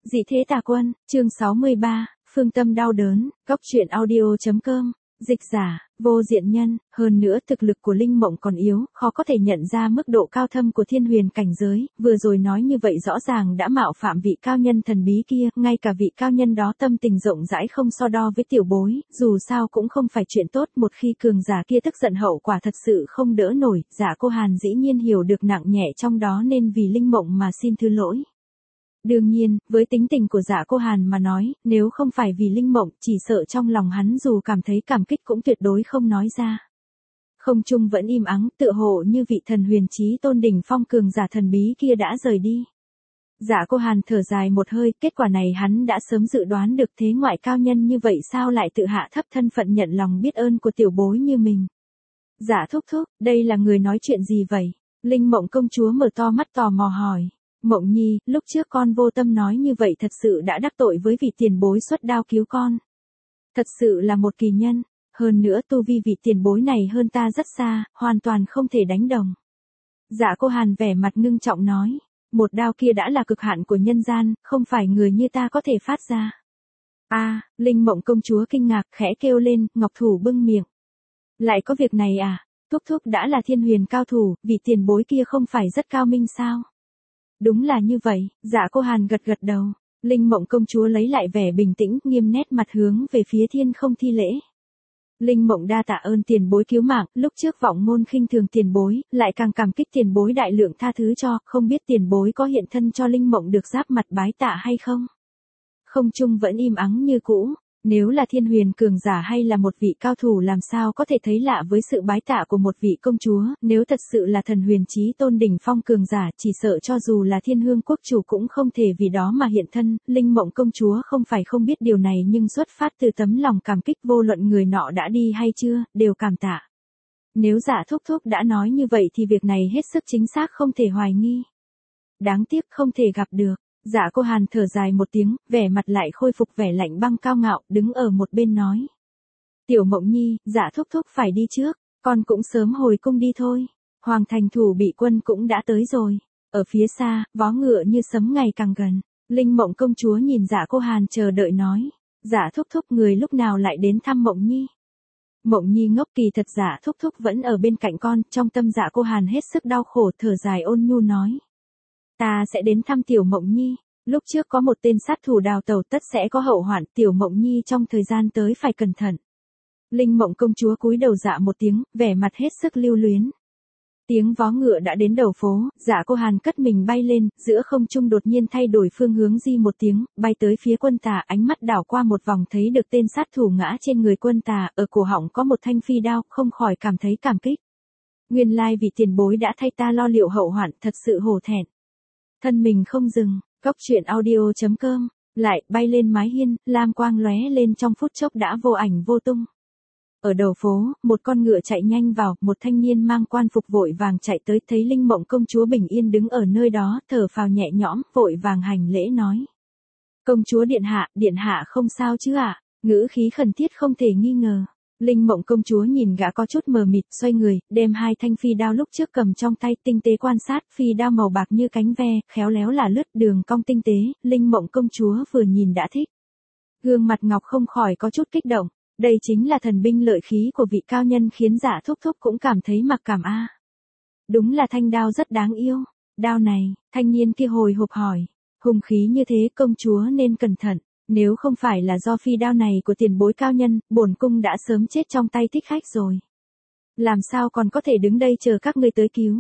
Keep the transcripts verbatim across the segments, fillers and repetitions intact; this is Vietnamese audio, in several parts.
Dị thế tà quân, chương sáu mươi ba, phương tâm đau đớn, góc truyện audio.com, dịch giả, vô diện nhân, hơn nữa thực lực của Linh Mộng còn yếu, khó có thể nhận ra mức độ cao thâm của thiên huyền cảnh giới, vừa rồi nói như vậy rõ ràng đã mạo phạm vị cao nhân thần bí kia, ngay cả vị cao nhân đó tâm tình rộng rãi không so đo với tiểu bối, dù sao cũng không phải chuyện tốt, một khi cường giả kia tức giận hậu quả thật sự không đỡ nổi, Dạ Cô Hàn dĩ nhiên hiểu được nặng nhẹ trong đó nên vì Linh Mộng mà xin thứ lỗi. Đương nhiên, với tính tình của Dạ Cô Hàn mà nói, nếu không phải vì Linh Mộng, chỉ sợ trong lòng hắn dù cảm thấy cảm kích cũng tuyệt đối không nói ra. Không trung vẫn im ắng, tựa hồ như vị thần huyền chí tôn đỉnh phong cường giả thần bí kia đã rời đi. Dạ Cô Hàn thở dài một hơi, kết quả này hắn đã sớm dự đoán được, thế ngoại cao nhân như vậy sao lại tự hạ thấp thân phận nhận lòng biết ơn của tiểu bối như mình. Dạ thúc thúc, đây là người nói chuyện gì vậy? Linh Mộng công chúa mở to mắt tò mò hỏi. Mộng Nhi, lúc trước con vô tâm nói như vậy thật sự đã đắc tội với vị tiền bối xuất đao cứu con. Thật sự là một kỳ nhân, hơn nữa tu vi vị tiền bối này hơn ta rất xa, hoàn toàn không thể đánh đồng. Dạ Cô Hàn vẻ mặt ngưng trọng nói, một đao kia đã là cực hạn của nhân gian, không phải người như ta có thể phát ra. A, à, Linh Mộng công chúa kinh ngạc khẽ kêu lên, ngọc thủ bưng miệng. Lại có việc này à, thúc thúc đã là thiên huyền cao thủ, vị tiền bối kia không phải rất cao minh sao? Đúng là như vậy, Dạ Cô Hàn gật gật đầu. Linh Mộng công chúa lấy lại vẻ bình tĩnh, nghiêm nét mặt hướng về phía thiên không thi lễ. Linh Mộng đa tạ ơn tiền bối cứu mạng, lúc trước vọng môn khinh thường tiền bối, lại càng cảm kích tiền bối đại lượng tha thứ cho, không biết tiền bối có hiện thân cho Linh Mộng được giáp mặt bái tạ hay không? Không trung vẫn im ắng như cũ. Nếu là thiên huyền cường giả hay là một vị cao thủ làm sao có thể thấy lạ với sự bái tạ của một vị công chúa, nếu thật sự là thần huyền chí tôn đỉnh phong cường giả chỉ sợ cho dù là thiên hương quốc chủ cũng không thể vì đó mà hiện thân, Linh Mộng công chúa không phải không biết điều này nhưng xuất phát từ tấm lòng cảm kích vô luận người nọ đã đi hay chưa, đều cảm tạ. Nếu Dạ thúc thúc đã nói như vậy thì việc này hết sức chính xác không thể hoài nghi. Đáng tiếc không thể gặp được. Dạ Cô Hàn thở dài một tiếng, vẻ mặt lại khôi phục vẻ lạnh băng cao ngạo, đứng ở một bên nói. Tiểu Mộng Nhi, Dạ thúc thúc phải đi trước, con cũng sớm hồi cung đi thôi. Hoàng thành thủ bị quân cũng đã tới rồi. Ở phía xa, vó ngựa như sấm ngày càng gần. Linh Mộng công chúa nhìn Dạ Cô Hàn chờ đợi nói. Dạ thúc thúc người lúc nào lại đến thăm Mộng Nhi? Mộng Nhi ngốc, kỳ thật Dạ thúc thúc vẫn ở bên cạnh con, trong tâm Dạ Cô Hàn hết sức đau khổ thở dài ôn nhu nói. Ta sẽ đến thăm Tiểu Mộng Nhi, lúc trước có một tên sát thủ đào tẩu tất sẽ có hậu hoạn, Tiểu Mộng Nhi trong thời gian tới phải cẩn thận. Linh Mộng công chúa cúi đầu dạ một tiếng, vẻ mặt hết sức lưu luyến. Tiếng vó ngựa đã đến đầu phố, Dạ Cô Hàn cất mình bay lên, giữa không trung đột nhiên thay đổi phương hướng di một tiếng, bay tới phía quân tà, ánh mắt đảo qua một vòng thấy được tên sát thủ ngã trên người quân tà, ở cổ họng có một thanh phi đao, không khỏi cảm thấy cảm kích. Nguyên lai vị tiền bối đã thay ta lo liệu hậu hoạn, thật sự hổ thẹn. Thân mình không dừng, góc truyện audio.com, lại bay lên mái hiên, lam quang lóe lên trong phút chốc đã vô ảnh vô tung. Ở đầu phố, một con ngựa chạy nhanh vào, một thanh niên mang quan phục vội vàng chạy tới, thấy Linh Mộng công chúa bình yên đứng ở nơi đó, thở phào nhẹ nhõm, vội vàng hành lễ nói. Công chúa điện hạ, điện hạ không sao chứ ạ? À? Ngữ khí khẩn thiết không thể nghi ngờ. Linh Mộng công chúa nhìn gã có chút mờ mịt, xoay người, đem hai thanh phi đao lúc trước cầm trong tay, tinh tế quan sát, phi đao màu bạc như cánh ve, khéo léo là lướt đường cong tinh tế, Linh Mộng công chúa vừa nhìn đã thích. Gương mặt ngọc không khỏi có chút kích động, đây chính là thần binh lợi khí của vị cao nhân khiến Dạ thúc thúc cũng cảm thấy mặc cảm a. À. Đúng là thanh đao rất đáng yêu, đao này, thanh niên kia hồi hộp hỏi, hùng khí như thế công chúa nên cẩn thận. Nếu không phải là do phi đao này của tiền bối cao nhân, bổn cung đã sớm chết trong tay thích khách rồi. Làm sao còn có thể đứng đây chờ các ngươi tới cứu?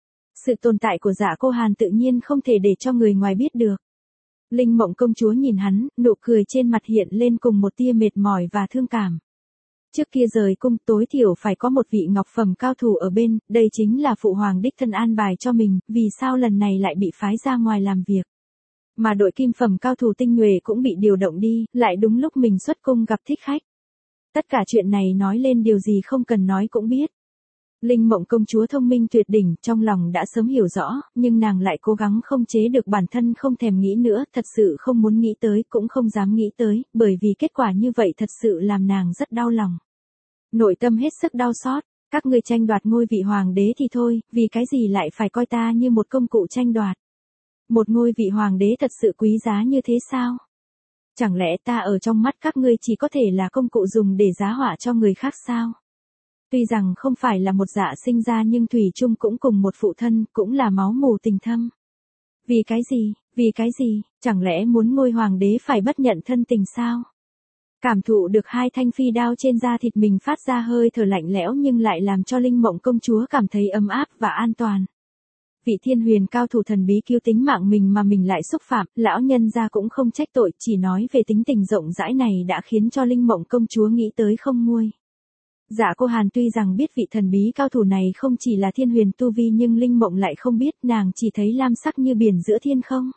Sự tồn tại của Dạ Cô Hàn tự nhiên không thể để cho người ngoài biết được. Linh Mộng công chúa nhìn hắn, nụ cười trên mặt hiện lên cùng một tia mệt mỏi và thương cảm. Trước kia rời cung tối thiểu phải có một vị ngọc phẩm cao thủ ở bên, đây chính là phụ hoàng đích thân an bài cho mình, vì sao lần này lại bị phái ra ngoài làm việc? Mà đội kim phẩm cao thủ tinh nhuệ cũng bị điều động đi, lại đúng lúc mình xuất cung gặp thích khách. Tất cả chuyện này nói lên điều gì không cần nói cũng biết. Linh Mộng công chúa thông minh tuyệt đỉnh, trong lòng đã sớm hiểu rõ, nhưng nàng lại cố gắng không chế được bản thân không thèm nghĩ nữa, thật sự không muốn nghĩ tới, cũng không dám nghĩ tới, bởi vì kết quả như vậy thật sự làm nàng rất đau lòng. Nội tâm hết sức đau xót, các ngươi tranh đoạt ngôi vị hoàng đế thì thôi, vì cái gì lại phải coi ta như một công cụ tranh đoạt. Một ngôi vị hoàng đế thật sự quý giá như thế sao? Chẳng lẽ ta ở trong mắt các ngươi chỉ có thể là công cụ dùng để giá họa cho người khác sao? Tuy rằng không phải là một dạ sinh ra nhưng thủy chung cũng cùng một phụ thân, cũng là máu mù tình thâm. Vì cái gì, vì cái gì, chẳng lẽ muốn ngôi hoàng đế phải bất nhận thân tình sao? Cảm thụ được hai thanh phi đao trên da thịt mình phát ra hơi thở lạnh lẽo nhưng lại làm cho Linh Mộng công chúa cảm thấy ấm áp và an toàn. Vị thiên huyền cao thủ thần bí cứu tính mạng mình mà mình lại xúc phạm, lão nhân gia cũng không trách tội, chỉ nói về tính tình rộng rãi này đã khiến cho Linh Mộng công chúa nghĩ tới không nguôi. Dạ cô Hàn tuy rằng biết vị thần bí cao thủ này không chỉ là thiên huyền tu vi nhưng Linh Mộng lại không biết, nàng chỉ thấy lam sắc như biển giữa thiên không.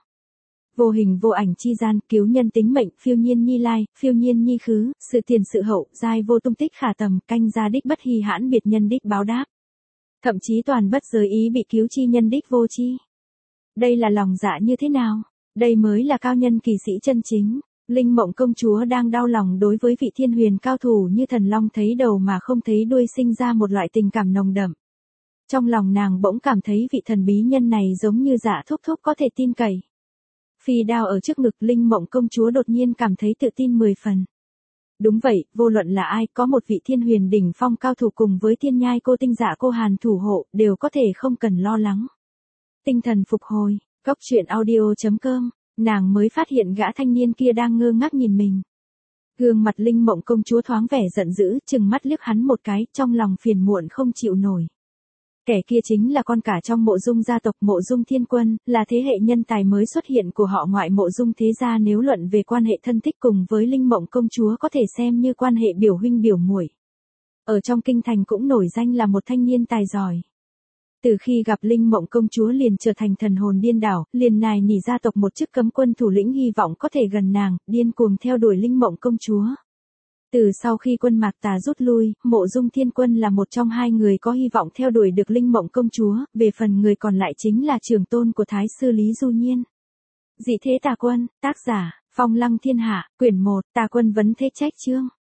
Vô hình vô ảnh chi gian, cứu nhân tính mệnh, phiêu nhiên nhi lai, phiêu nhiên nhi khứ, sự tiền sự hậu, giai vô tung tích khả tầm, canh gia đích bất hy hãn biệt nhân đích báo đáp. Thậm chí toàn bất giới ý bị cứu chi nhân đích vô chi. Đây là lòng dạ như thế nào? Đây mới là cao nhân kỳ sĩ chân chính. Linh Mộng công chúa đang đau lòng đối với vị thiên huyền cao thủ như thần long thấy đầu mà không thấy đuôi, sinh ra một loại tình cảm nồng đậm. Trong lòng nàng bỗng cảm thấy vị thần bí nhân này giống như Dạ thúc thúc có thể tin cậy. Phi đao ở trước ngực, Linh Mộng công chúa đột nhiên cảm thấy tự tin mười phần. Đúng vậy, vô luận là ai, có một vị thiên huyền đỉnh phong cao thủ cùng với thiên nhai cô tinh Dạ cô Hàn thủ hộ, đều có thể không cần lo lắng. Tinh thần phục hồi, góc truyện audio chấm com, nàng mới phát hiện gã thanh niên kia đang ngơ ngác nhìn mình. Gương mặt Linh Mộng công chúa thoáng vẻ giận dữ, chừng mắt liếc hắn một cái, trong lòng phiền muộn không chịu nổi. Kẻ kia chính là con cả trong Mộ Dung gia tộc Mộ Dung Thiên Quân, là thế hệ nhân tài mới xuất hiện của họ ngoại Mộ Dung thế gia, nếu luận về quan hệ thân thích cùng với Linh Mộng công chúa có thể xem như quan hệ biểu huynh biểu muội. Ở trong kinh thành cũng nổi danh là một thanh niên tài giỏi. Từ khi gặp Linh Mộng công chúa liền trở thành thần hồn điên đảo, liền nài nỉ gia tộc một chức cấm quân thủ lĩnh hy vọng có thể gần nàng, điên cuồng theo đuổi Linh Mộng công chúa. Từ sau khi quân Mạc Tà rút lui, Mộ Dung Thiên Quân là một trong hai người có hy vọng theo đuổi được Linh Mộng công chúa, về phần người còn lại chính là trưởng tôn của Thái sư Lý Du Nhiên. Dị thế tà quân, tác giả, Phong Lăng Thiên Hạ, quyển một, Tà quân vấn thế trách chương.